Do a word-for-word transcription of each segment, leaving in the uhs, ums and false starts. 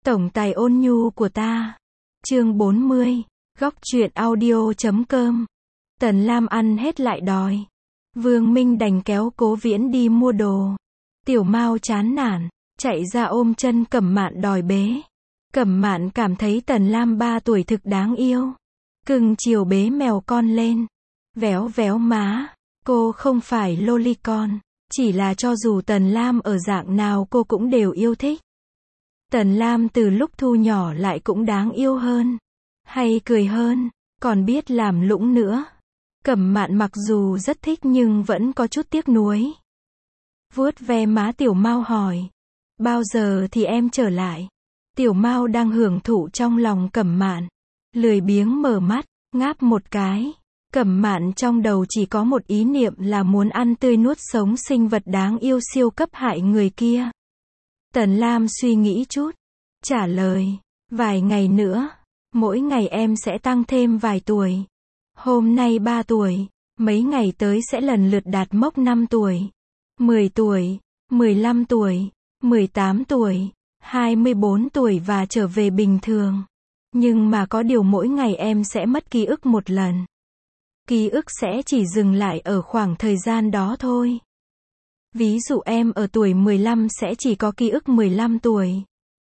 Tổng tài ôn nhu của ta. Chương bốn mươi. Góc truyện audio chấm com. Tần Lam ăn hết lại đòi. Vương Minh đành kéo Cố Viễn đi mua đồ. Tiểu Mao chán nản, chạy ra ôm chân Cẩm Mạn đòi bế. Cẩm Mạn cảm thấy Tần Lam ba tuổi thực đáng yêu. Cưng chiều bế mèo con lên. Véo véo má. Cô không phải lolicon. Chỉ là cho dù Tần Lam ở dạng nào cô cũng đều yêu thích. Tần Lam từ lúc thu nhỏ lại cũng đáng yêu hơn. Hay cười hơn. Còn biết làm lũng nữa. Cẩm Mạn mặc dù rất thích nhưng vẫn có chút tiếc nuối. Vuốt ve má Tiểu Mao hỏi. Bao giờ thì em trở lại? Tiểu Mao đang hưởng thụ trong lòng Cẩm Mạn. Lười biếng mở mắt, ngáp một cái. Cẩm Mạn trong đầu chỉ có một ý niệm là muốn ăn tươi nuốt sống sinh vật đáng yêu siêu cấp hại người kia. Tần Lam suy nghĩ chút. Trả lời. Vài ngày nữa. Mỗi ngày em sẽ tăng thêm vài tuổi. Hôm nay ba tuổi. Mấy ngày tới sẽ lần lượt đạt mốc năm tuổi. mười tuổi. mười lăm tuổi. mười tám tuổi. hai mươi bốn tuổi và trở về bình thường. Nhưng mà có điều mỗi ngày em sẽ mất ký ức một lần. Ký ức sẽ chỉ dừng lại ở khoảng thời gian đó thôi. Ví dụ em ở tuổi mười lăm sẽ chỉ có ký ức mười lăm tuổi.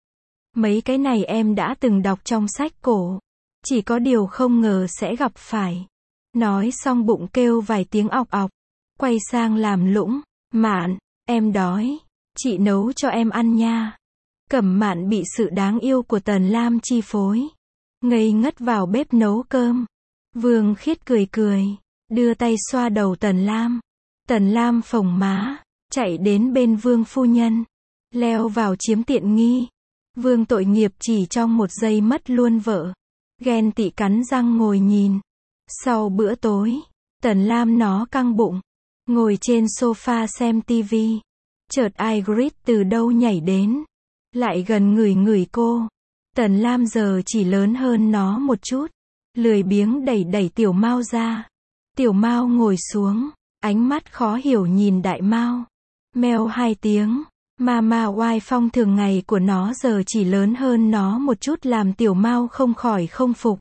Mấy cái này em đã từng đọc trong sách cổ. Chỉ có điều không ngờ sẽ gặp phải. Nói xong bụng kêu vài tiếng ọc ọc. Quay sang làm lũng. Mạn, em đói. Chị nấu cho em ăn nha. Cẩm Mạn bị sự đáng yêu của Tần Lam chi phối. Ngây ngất vào bếp nấu cơm. Vương Khiết cười cười. Đưa tay xoa đầu Tần Lam. Tần Lam phồng má. Chạy đến bên Vương phu nhân. Leo vào chiếm tiện nghi. Vương tội nghiệp chỉ trong một giây mất luôn vợ. Ghen tị cắn răng ngồi nhìn. Sau bữa tối. Tần Lam nó căng bụng. Ngồi trên sofa xem tivi. Chợt Ygritte từ đâu nhảy đến. Lại gần ngửi ngửi cô. Tần Lam giờ chỉ lớn hơn nó một chút. Lười biếng đẩy đẩy Tiểu Mao ra. Tiểu Mao ngồi xuống. Ánh mắt khó hiểu nhìn Đại Mao. Meo hai tiếng. Mama oai phong thường ngày của nó giờ chỉ lớn hơn nó một chút làm Tiểu Mao không khỏi không phục.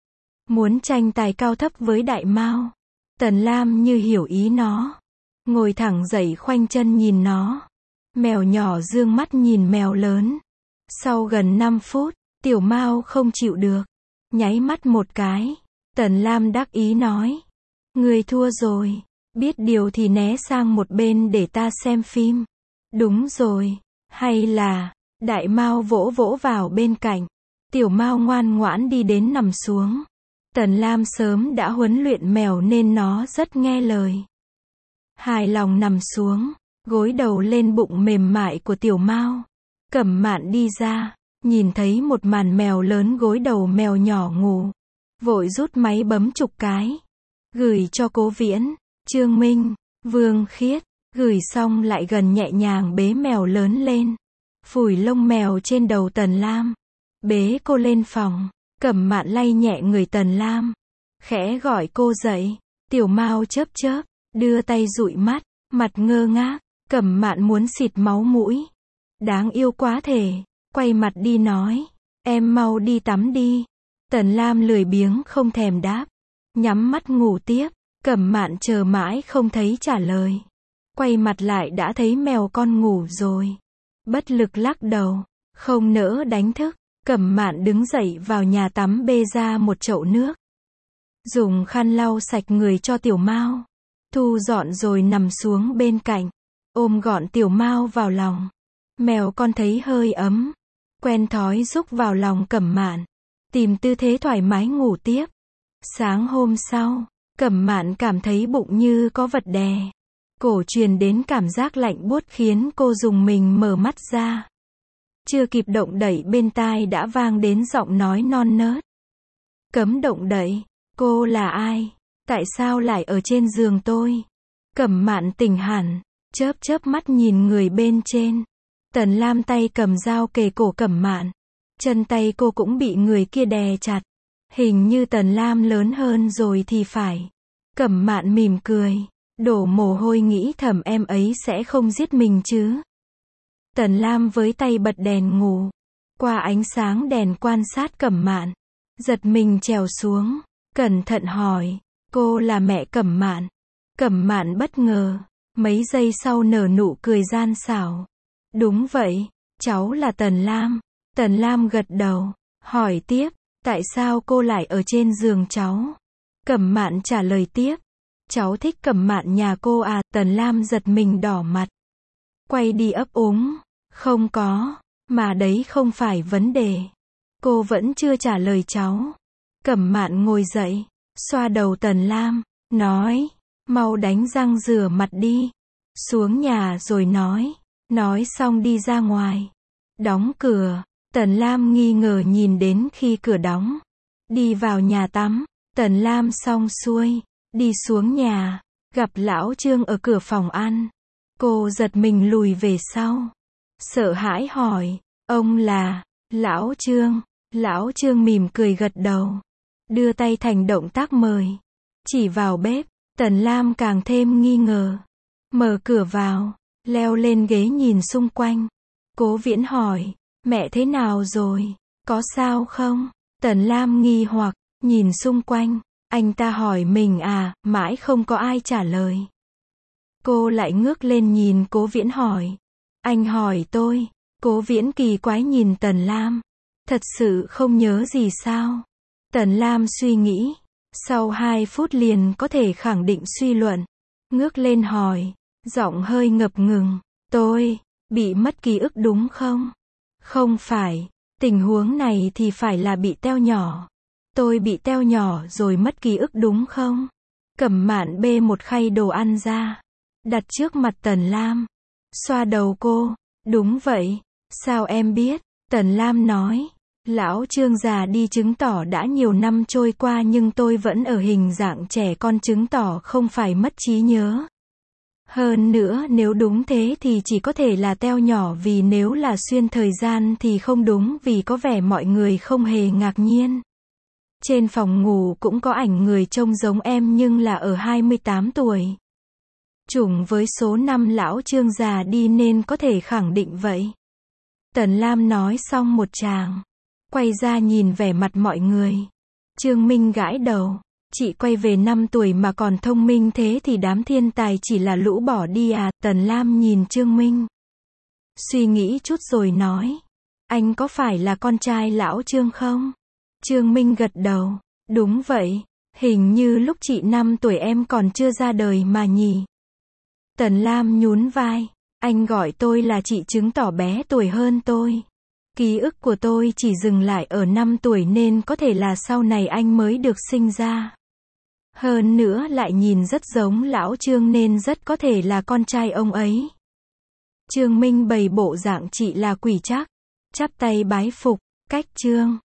Muốn tranh tài cao thấp với Đại Mao. Tần Lam như hiểu ý nó. Ngồi thẳng dậy khoanh chân nhìn nó. Mèo nhỏ dương mắt nhìn mèo lớn. Sau gần năm phút, Tiểu Mao không chịu được. Nháy mắt một cái. Tần Lam đắc ý nói. Người thua rồi. Biết điều thì né sang một bên để ta xem phim. Đúng rồi. Hay là, Đại Mao vỗ vỗ vào bên cạnh. Tiểu Mao ngoan ngoãn đi đến nằm xuống. Tần Lam sớm đã huấn luyện mèo nên nó rất nghe lời. Hài lòng nằm xuống, gối đầu lên bụng mềm mại của Tiểu Mao. Cẩm Mạn đi ra, nhìn thấy một màn mèo lớn gối đầu mèo nhỏ ngủ. Vội rút máy bấm chục cái. Gửi cho Cố Viễn, Trương Minh, Vương Khiết. Gửi xong lại gần nhẹ nhàng bế mèo lớn lên. Phủi lông mèo trên đầu Tần Lam. Bế cô lên phòng. Cẩm Mạn lay nhẹ người Tần Lam. Khẽ gọi cô dậy. Tiểu Mao chớp chớp. Đưa tay dụi mắt. Mặt ngơ ngác. Cẩm Mạn muốn xịt máu mũi. Đáng yêu quá thể. Quay mặt đi nói. Em mau đi tắm đi. Tần Lam lười biếng không thèm đáp. Nhắm mắt ngủ tiếp. Cẩm Mạn chờ mãi không thấy trả lời. Quay mặt lại đã thấy mèo con ngủ rồi. Bất lực lắc đầu. Không nỡ đánh thức. Cẩm Mạn đứng dậy vào nhà tắm bê ra một chậu nước. Dùng khăn lau sạch người cho Tiểu Mao. Thu dọn rồi nằm xuống bên cạnh. Ôm gọn Tiểu Mao vào lòng. Mèo con thấy hơi ấm. Quen thói rúc vào lòng Cẩm Mạn. Tìm tư thế thoải mái ngủ tiếp. Sáng hôm sau, Cẩm Mạn cảm thấy bụng như có vật đè. Cổ truyền đến cảm giác lạnh buốt khiến cô rùng mình mở mắt ra. Chưa kịp động đậy bên tai đã vang đến giọng nói non nớt. Cấm động đậy. Cô là ai? Tại sao lại ở trên giường tôi? Cẩm Mạn tỉnh hẳn. Chớp chớp mắt nhìn người bên trên. Tần Lam tay cầm dao kề cổ Cẩm Mạn. Chân tay cô cũng bị người kia đè chặt. Hình như Tần Lam lớn hơn rồi thì phải. Cẩm Mạn mỉm cười. Đổ mồ hôi nghĩ thầm em ấy sẽ không giết mình chứ. Tần Lam với tay bật đèn ngủ. qua ánh sáng đèn quan sát Cẩm Mạn. Giật mình trèo xuống, cẩn thận hỏi, cô là mẹ Cẩm Mạn? Cẩm Mạn bất ngờ, mấy giây sau nở nụ cười gian xảo. Đúng vậy, cháu là Tần Lam. Tần Lam gật đầu, hỏi tiếp, tại sao cô lại ở trên giường cháu? Cẩm Mạn trả lời tiếp, cháu thích Cẩm Mạn nhà cô à? Tần Lam giật mình đỏ mặt, quay đi ấp úng, không có, mà đấy không phải vấn đề. Cô vẫn chưa trả lời cháu. Cẩm Mạn ngồi dậy, xoa đầu Tần Lam, nói, mau đánh răng rửa mặt đi, xuống nhà rồi nói. Nói xong đi ra ngoài, đóng cửa. Tần Lam nghi ngờ nhìn đến khi cửa đóng, đi vào nhà tắm. Tần Lam xong xuôi, đi xuống nhà, gặp lão Trương ở cửa phòng ăn. Cô giật mình lùi về sau, sợ hãi hỏi, ông là? Lão Trương. Lão Trương mỉm cười gật đầu, đưa tay thành động tác mời, chỉ vào bếp. Tần Lam càng thêm nghi ngờ, mở cửa vào, leo lên ghế nhìn xung quanh. Cố Viễn hỏi, mẹ thế nào rồi, có sao không? Tần Lam nghi hoặc, nhìn xung quanh, anh ta hỏi mình à, mãi không có ai trả lời. Cô lại ngước lên nhìn Cố Viễn hỏi, anh hỏi tôi? Cố Viễn kỳ quái nhìn Tần Lam, thật sự không nhớ gì sao? Tần Lam suy nghĩ, sau hai phút liền có thể khẳng định suy luận, ngước lên hỏi, giọng hơi ngập ngừng, tôi bị mất ký ức đúng không? Không phải, tình huống này thì phải là bị teo nhỏ. Tôi bị teo nhỏ rồi mất ký ức đúng không? Cẩm Mạn bê một khay đồ ăn ra, đặt trước mặt Tần Lam, xoa đầu cô, đúng vậy, sao em biết? Tần Lam nói, lão Trương già đi chứng tỏ đã nhiều năm trôi qua nhưng tôi vẫn ở hình dạng trẻ con, chứng tỏ không phải mất trí nhớ. Hơn nữa nếu đúng thế thì chỉ có thể là teo nhỏ, vì nếu là xuyên thời gian thì không đúng, vì có vẻ mọi người không hề ngạc nhiên. Trên phòng ngủ cũng có ảnh người trông giống em nhưng là ở hai mươi tám tuổi. Trùng với số năm lão Trương già đi nên có thể khẳng định vậy. Tần Lam nói xong một tràng, quay ra nhìn vẻ mặt mọi người. Trương Minh gãi đầu, chị quay về năm tuổi mà còn thông minh thế thì đám thiên tài chỉ là lũ bỏ đi à? Tần Lam nhìn Trương Minh, suy nghĩ chút rồi nói, anh có phải là con trai lão Trương không? Trương Minh gật đầu, đúng vậy, hình như lúc chị năm tuổi em còn chưa ra đời mà nhỉ? Tần Lam nhún vai, anh gọi tôi là chị chứng tỏ bé tuổi hơn tôi. Ký ức của tôi chỉ dừng lại ở năm tuổi nên có thể là sau này anh mới được sinh ra. Hơn nữa lại nhìn rất giống lão Trương nên rất có thể là con trai ông ấy. Trương Minh bày bộ dạng chị là quỷ trác, chắp tay bái phục, cách Trương.